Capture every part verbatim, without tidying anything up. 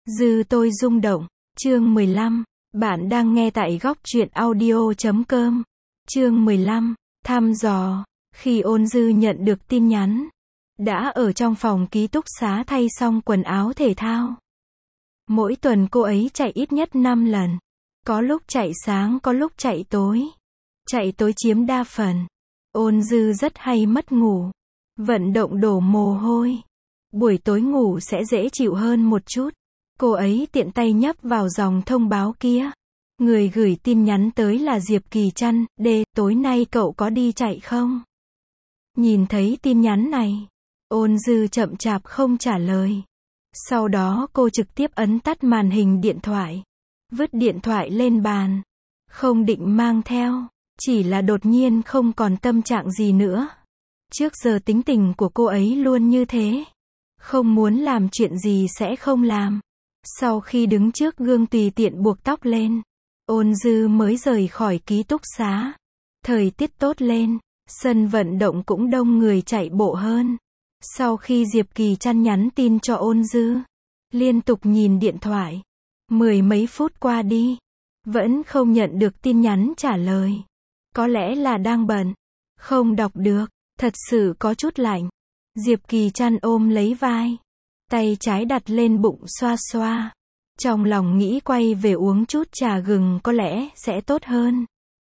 Dư tôi rung động. Chương mười lăm. Bạn đang nghe tại góc truyện audio chấm com. Chương mười lăm. Thăm dò. Khi Ôn Dư nhận được tin nhắn, đã ở trong phòng ký túc xá thay xong quần áo thể thao. Mỗi tuần cô ấy chạy ít nhất năm lần. Có lúc chạy sáng, có lúc chạy tối. Chạy tối chiếm đa phần. Ôn Dư rất hay mất ngủ. Vận động đổ mồ hôi. Buổi tối ngủ sẽ dễ chịu hơn một chút. Cô ấy tiện tay nhấp vào dòng thông báo kia. Người gửi tin nhắn tới là Diệp Kỳ Trăn. D. Tối nay cậu có đi chạy không? Nhìn thấy tin nhắn này, Ôn Dư chậm chạp không trả lời. Sau đó cô trực tiếp ấn tắt màn hình điện thoại. Vứt điện thoại lên bàn. Không định mang theo. Chỉ là đột nhiên không còn tâm trạng gì nữa. Trước giờ tính tình của cô ấy luôn như thế. Không muốn làm chuyện gì sẽ không làm. Sau khi đứng trước gương tùy tiện buộc tóc lên, Ôn Dư mới rời khỏi ký túc xá. Thời tiết tốt lên, sân vận động cũng đông người chạy bộ hơn. Sau khi Diệp Kỳ Trăn nhắn tin cho Ôn Dư, liên tục nhìn điện thoại. Mười mấy phút qua đi, vẫn không nhận được tin nhắn trả lời. Có lẽ là đang bận, không đọc được, thật sự có chút lạnh. Diệp Kỳ Trăn ôm lấy vai, tay trái đặt lên bụng xoa xoa. Trong lòng nghĩ quay về uống chút trà gừng có lẽ sẽ tốt hơn.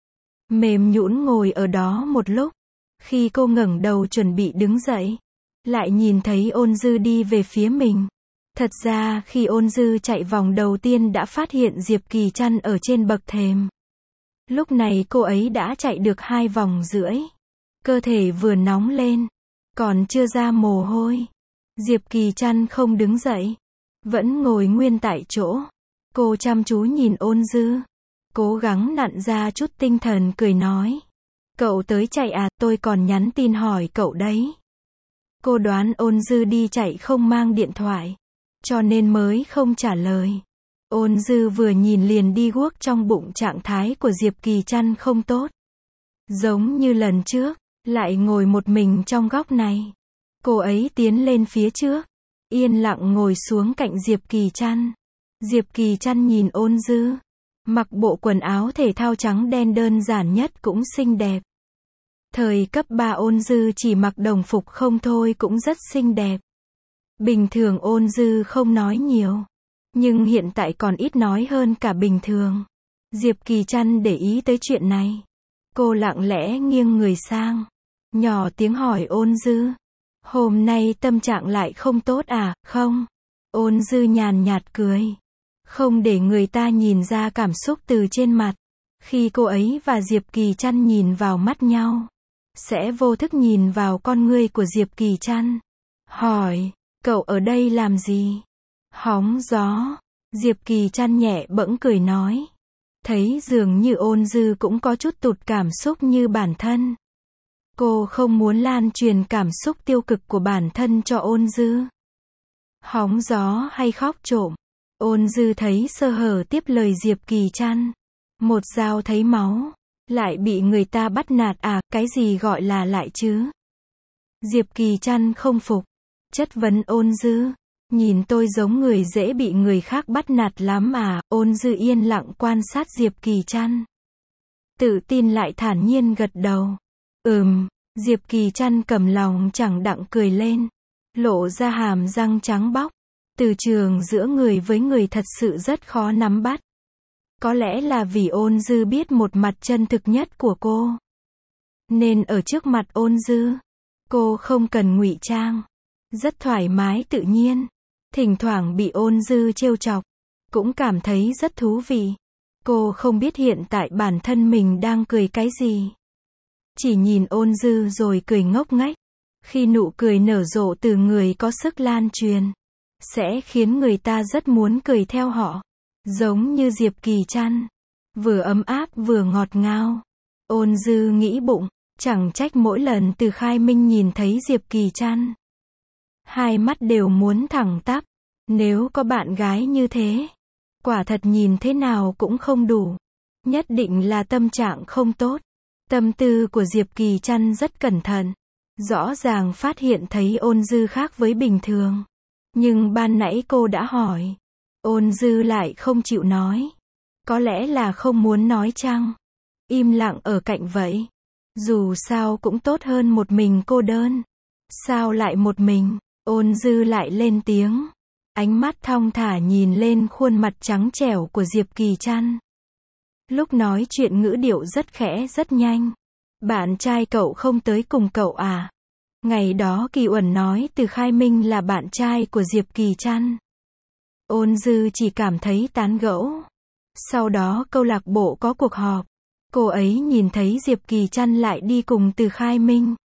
Mềm nhũn ngồi ở đó một lúc. Khi cô ngẩng đầu chuẩn bị đứng dậy, lại nhìn thấy Ôn Dư đi về phía mình. Thật ra khi Ôn Dư chạy vòng đầu tiên đã phát hiện Diệp Kỳ Trăn ở trên bậc thềm. Lúc này cô ấy đã chạy được hai vòng rưỡi. Cơ thể vừa nóng lên, còn chưa ra mồ hôi. Diệp Kỳ Trăn không đứng dậy, vẫn ngồi nguyên tại chỗ. Cô chăm chú nhìn Ôn Dư, cố gắng nặn ra chút tinh thần cười nói. Cậu tới chạy à, tôi còn nhắn tin hỏi cậu đấy. Cô đoán Ôn Dư đi chạy không mang điện thoại, cho nên mới không trả lời. Ôn Dư vừa nhìn liền đi guốc trong bụng trạng thái của Diệp Kỳ Trăn không tốt. Giống như lần trước, lại ngồi một mình trong góc này. Cô ấy tiến lên phía trước, yên lặng ngồi xuống cạnh Diệp Kỳ Trăn. Diệp Kỳ Trăn nhìn Ôn Dư, mặc bộ quần áo thể thao trắng đen đơn giản nhất cũng xinh đẹp. Thời cấp ba Ôn Dư chỉ mặc đồng phục không thôi cũng rất xinh đẹp. Bình thường Ôn Dư không nói nhiều, nhưng hiện tại còn ít nói hơn cả bình thường. Diệp Kỳ Trăn để ý tới chuyện này. Cô lặng lẽ nghiêng người sang, nhỏ tiếng hỏi Ôn Dư. Hôm nay tâm trạng lại không tốt à, không? Ôn Dư nhàn nhạt cười. Không để người ta nhìn ra cảm xúc từ trên mặt. Khi cô ấy và Diệp Kỳ Trăn nhìn vào mắt nhau, sẽ vô thức nhìn vào con ngươi của Diệp Kỳ Trăn. Hỏi, cậu ở đây làm gì? Hóng gió. Diệp Kỳ Trăn nhẹ bẫng cười nói. Thấy dường như Ôn Dư cũng có chút tụt cảm xúc như bản thân. Cô không muốn lan truyền cảm xúc tiêu cực của bản thân cho Ôn Dư. Hóng gió hay khóc trộm? Ôn Dư thấy sơ hở tiếp lời Diệp Kỳ Trăn. Một dao thấy máu, lại bị người ta bắt nạt à, cái gì gọi là lại chứ? Diệp Kỳ Trăn không phục, chất vấn Ôn Dư. Nhìn tôi giống người dễ bị người khác bắt nạt lắm à? Ôn Dư yên lặng quan sát Diệp Kỳ Trăn. Tự tin lại thản nhiên gật đầu. Ừm. Diệp Kỳ Trăn cầm lòng chẳng đặng cười lên, lộ ra hàm răng trắng bóc. Từ trường giữa người với người thật sự rất khó nắm bắt. Có lẽ là vì Ôn Dư biết một mặt chân thực nhất của cô, nên ở trước mặt Ôn Dư, cô không cần ngụy trang, rất thoải mái tự nhiên. Thỉnh thoảng bị Ôn Dư trêu chọc, cũng cảm thấy rất thú vị. Cô không biết hiện tại bản thân mình đang cười cái gì. Chỉ nhìn Ôn Dư rồi cười ngốc nghếch. Khi nụ cười nở rộ từ người có sức lan truyền, sẽ khiến người ta rất muốn cười theo họ. Giống như Diệp Kỳ Trăn, vừa ấm áp vừa ngọt ngào. Ôn Dư nghĩ bụng, chẳng trách mỗi lần Từ Khai Minh nhìn thấy Diệp Kỳ Trăn, hai mắt đều muốn thẳng tắp. Nếu có bạn gái như thế, quả thật nhìn thế nào cũng không đủ. Nhất định là tâm trạng không tốt. Tâm tư của Diệp Kỳ Trăn rất cẩn thận. Rõ ràng phát hiện thấy Ôn Dư khác với bình thường. Nhưng ban nãy cô đã hỏi, Ôn Dư lại không chịu nói. Có lẽ là không muốn nói chăng? Im lặng ở cạnh vậy. Dù sao cũng tốt hơn một mình cô đơn. Sao lại một mình? Ôn Dư lại lên tiếng. Ánh mắt thong thả nhìn lên khuôn mặt trắng trẻo của Diệp Kỳ Trăn. Lúc nói chuyện ngữ điệu rất khẽ rất nhanh. Bạn trai cậu không tới cùng cậu à? Ngày đó Kỳ Uẩn nói Từ Khai Minh là bạn trai của Diệp Kỳ Trăn. Ôn Dư chỉ cảm thấy tán gẫu. Sau đó câu lạc bộ có cuộc họp. Cô ấy nhìn thấy Diệp Kỳ Trăn lại đi cùng Từ Khai Minh.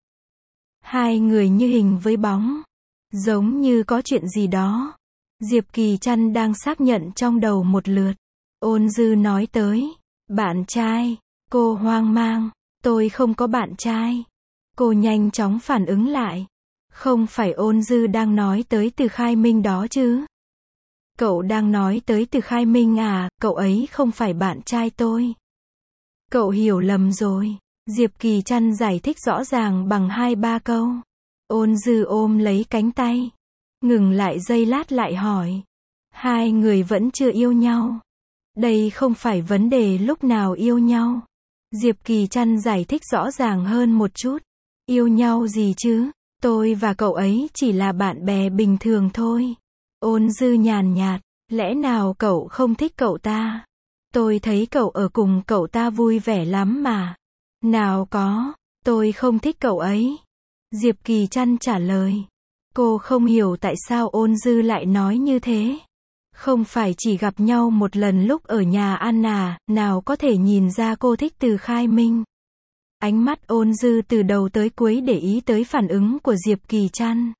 Hai người như hình với bóng. Giống như có chuyện gì đó. Diệp Kỳ Trăn đang xác nhận trong đầu một lượt. Ôn Dư nói tới. Bạn trai. Cô hoang mang. Tôi không có bạn trai. Cô nhanh chóng phản ứng lại. Không phải Ôn Dư đang nói tới Từ Khai Minh đó chứ? Cậu đang nói tới Từ Khai Minh à? Cậu ấy không phải bạn trai tôi. Cậu hiểu lầm rồi. Diệp Kỳ Trăn giải thích rõ ràng bằng hai ba câu. Ôn Dư ôm lấy cánh tay. Ngừng lại giây lát lại hỏi. Hai người vẫn chưa yêu nhau. Đây không phải vấn đề lúc nào yêu nhau. Diệp Kỳ Trăn giải thích rõ ràng hơn một chút. Yêu nhau gì chứ? Tôi và cậu ấy chỉ là bạn bè bình thường thôi. Ôn Dư nhàn nhạt. Lẽ nào cậu không thích cậu ta? Tôi thấy cậu ở cùng cậu ta vui vẻ lắm mà. Nào có, tôi không thích cậu ấy. Diệp Kỳ Trăn trả lời. Cô không hiểu tại sao Ôn Dư lại nói như thế. Không phải chỉ gặp nhau một lần lúc ở nhà ăn à, nào có thể nhìn ra cô thích Từ Khai Minh. Ánh mắt Ôn Dư từ đầu tới cuối để ý tới phản ứng của Diệp Kỳ Trăn.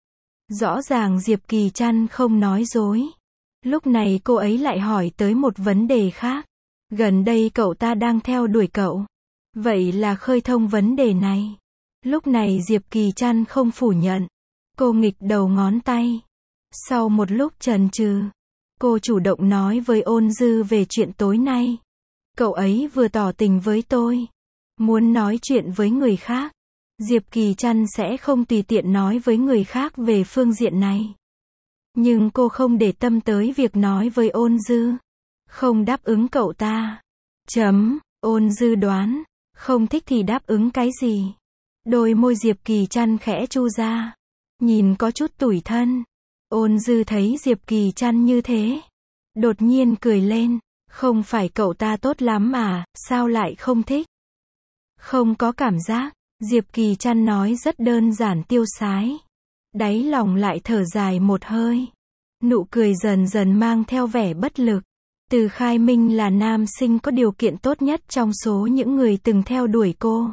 Rõ ràng Diệp Kỳ Trăn không nói dối. Lúc này cô ấy lại hỏi tới một vấn đề khác. Gần đây cậu ta đang theo đuổi cậu. Vậy là khơi thông vấn đề này. Lúc này Diệp Kỳ Trăn không phủ nhận. Cô nghịch đầu ngón tay. Sau một lúc chần chừ, cô chủ động nói với Ôn Dư về chuyện tối nay. Cậu ấy vừa tỏ tình với tôi. Muốn nói chuyện với người khác. Diệp Kỳ Trăn sẽ không tùy tiện nói với người khác về phương diện này. Nhưng cô không để tâm tới việc nói với Ôn Dư. Không đáp ứng cậu ta. Chấm, Ôn Dư đoán. Không thích thì đáp ứng cái gì? Đôi môi Diệp Kỳ Trăn khẽ chu ra. Nhìn có chút tủi thân. Ôn Dư thấy Diệp Kỳ Trăn như thế. Đột nhiên cười lên. Không phải cậu ta tốt lắm à, sao lại không thích? Không có cảm giác. Diệp Kỳ Trăn nói rất đơn giản tiêu sái. Đáy lòng lại thở dài một hơi. Nụ cười dần dần mang theo vẻ bất lực. Từ Khai Minh là nam sinh có điều kiện tốt nhất trong số những người từng theo đuổi cô.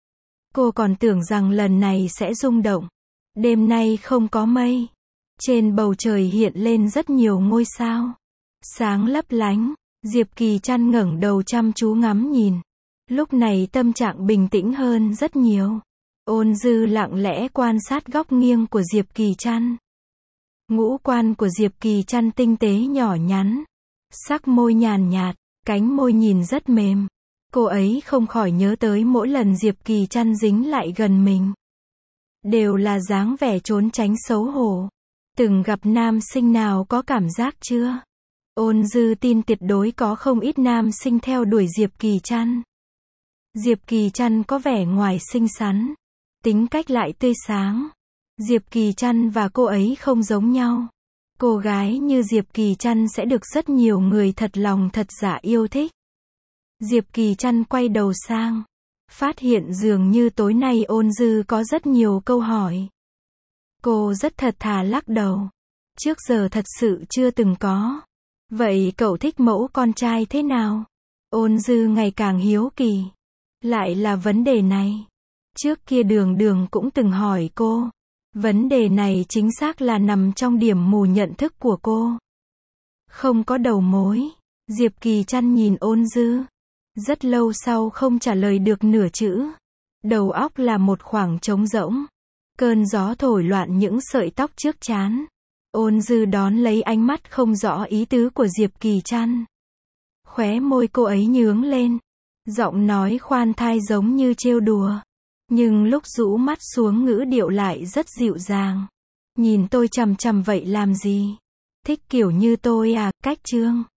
Cô còn tưởng rằng lần này sẽ rung động. Đêm nay không có mây. Trên bầu trời hiện lên rất nhiều ngôi sao. Sáng lấp lánh. Diệp Kỳ Trăn ngẩng đầu chăm chú ngắm nhìn. Lúc này tâm trạng bình tĩnh hơn rất nhiều. Ôn Dư lặng lẽ quan sát góc nghiêng của Diệp Kỳ Trăn. Ngũ quan của Diệp Kỳ Trăn tinh tế nhỏ nhắn. Sắc môi nhàn nhạt, cánh môi nhìn rất mềm. Cô ấy không khỏi nhớ tới mỗi lần Diệp Kỳ Trăn dính lại gần mình. Đều là dáng vẻ trốn tránh xấu hổ. Từng gặp nam sinh nào có cảm giác chưa? Ôn Dư tin tuyệt đối có không ít nam sinh theo đuổi Diệp Kỳ Trăn. Diệp Kỳ Trăn có vẻ ngoài xinh xắn. Tính cách lại tươi sáng. Diệp Kỳ Trăn và cô ấy không giống nhau. Cô gái như Diệp Kỳ Trăn sẽ được rất nhiều người thật lòng thật dạ yêu thích. Diệp Kỳ Trăn quay đầu sang. Phát hiện dường như tối nay Ôn Dư có rất nhiều câu hỏi. Cô rất thật thà lắc đầu. Trước giờ thật sự chưa từng có. Vậy cậu thích mẫu con trai thế nào? Ôn Dư ngày càng hiếu kỳ. Lại là vấn đề này. Trước kia Đường Đường cũng từng hỏi cô. Vấn đề này chính xác là nằm trong điểm mù nhận thức của cô. Không có đầu mối. Diệp Kỳ Trăn nhìn Ôn Dư. Rất lâu sau không trả lời được nửa chữ. Đầu óc là một khoảng trống rỗng. Cơn gió thổi loạn những sợi tóc trước trán. Ôn Dư đón lấy ánh mắt không rõ ý tứ của Diệp Kỳ Trăn. Khóe môi cô ấy nhướng lên. Giọng nói khoan thai giống như trêu đùa. Nhưng lúc rũ mắt xuống ngữ điệu lại rất dịu dàng. Nhìn tôi chằm chằm vậy làm gì? Thích kiểu như tôi à, cách chương.